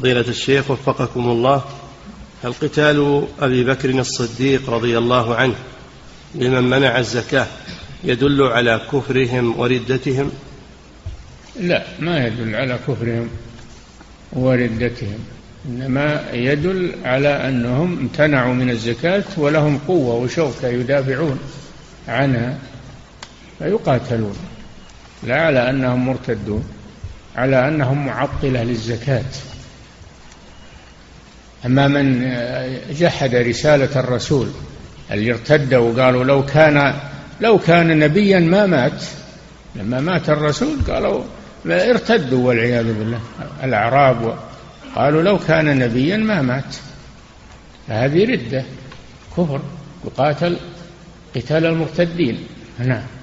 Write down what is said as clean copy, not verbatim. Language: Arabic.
فضيلة الشيخ وفقكم الله، هل قتال أبي بكر الصديق رضي الله عنه لمن منع الزكاة يدل على كفرهم وردتهم؟ لا، ما يدل على كفرهم وردتهم، إنما يدل على أنهم امتنعوا من الزكاة ولهم قوة وشوكة يدافعون عنها فيقاتلون، لا على أنهم مرتدون، على أنهم معطلة للزكاة. أما من جحد رسالة الرسول اللي ارتدوا وقالوا لو كان نبيا ما مات، لما مات الرسول قالوا ارتدوا والعياذ بالله الأعراب، قالوا لو كان نبيا ما مات، فهذه ردة كفر، يقاتل قتال المرتدين. نعم.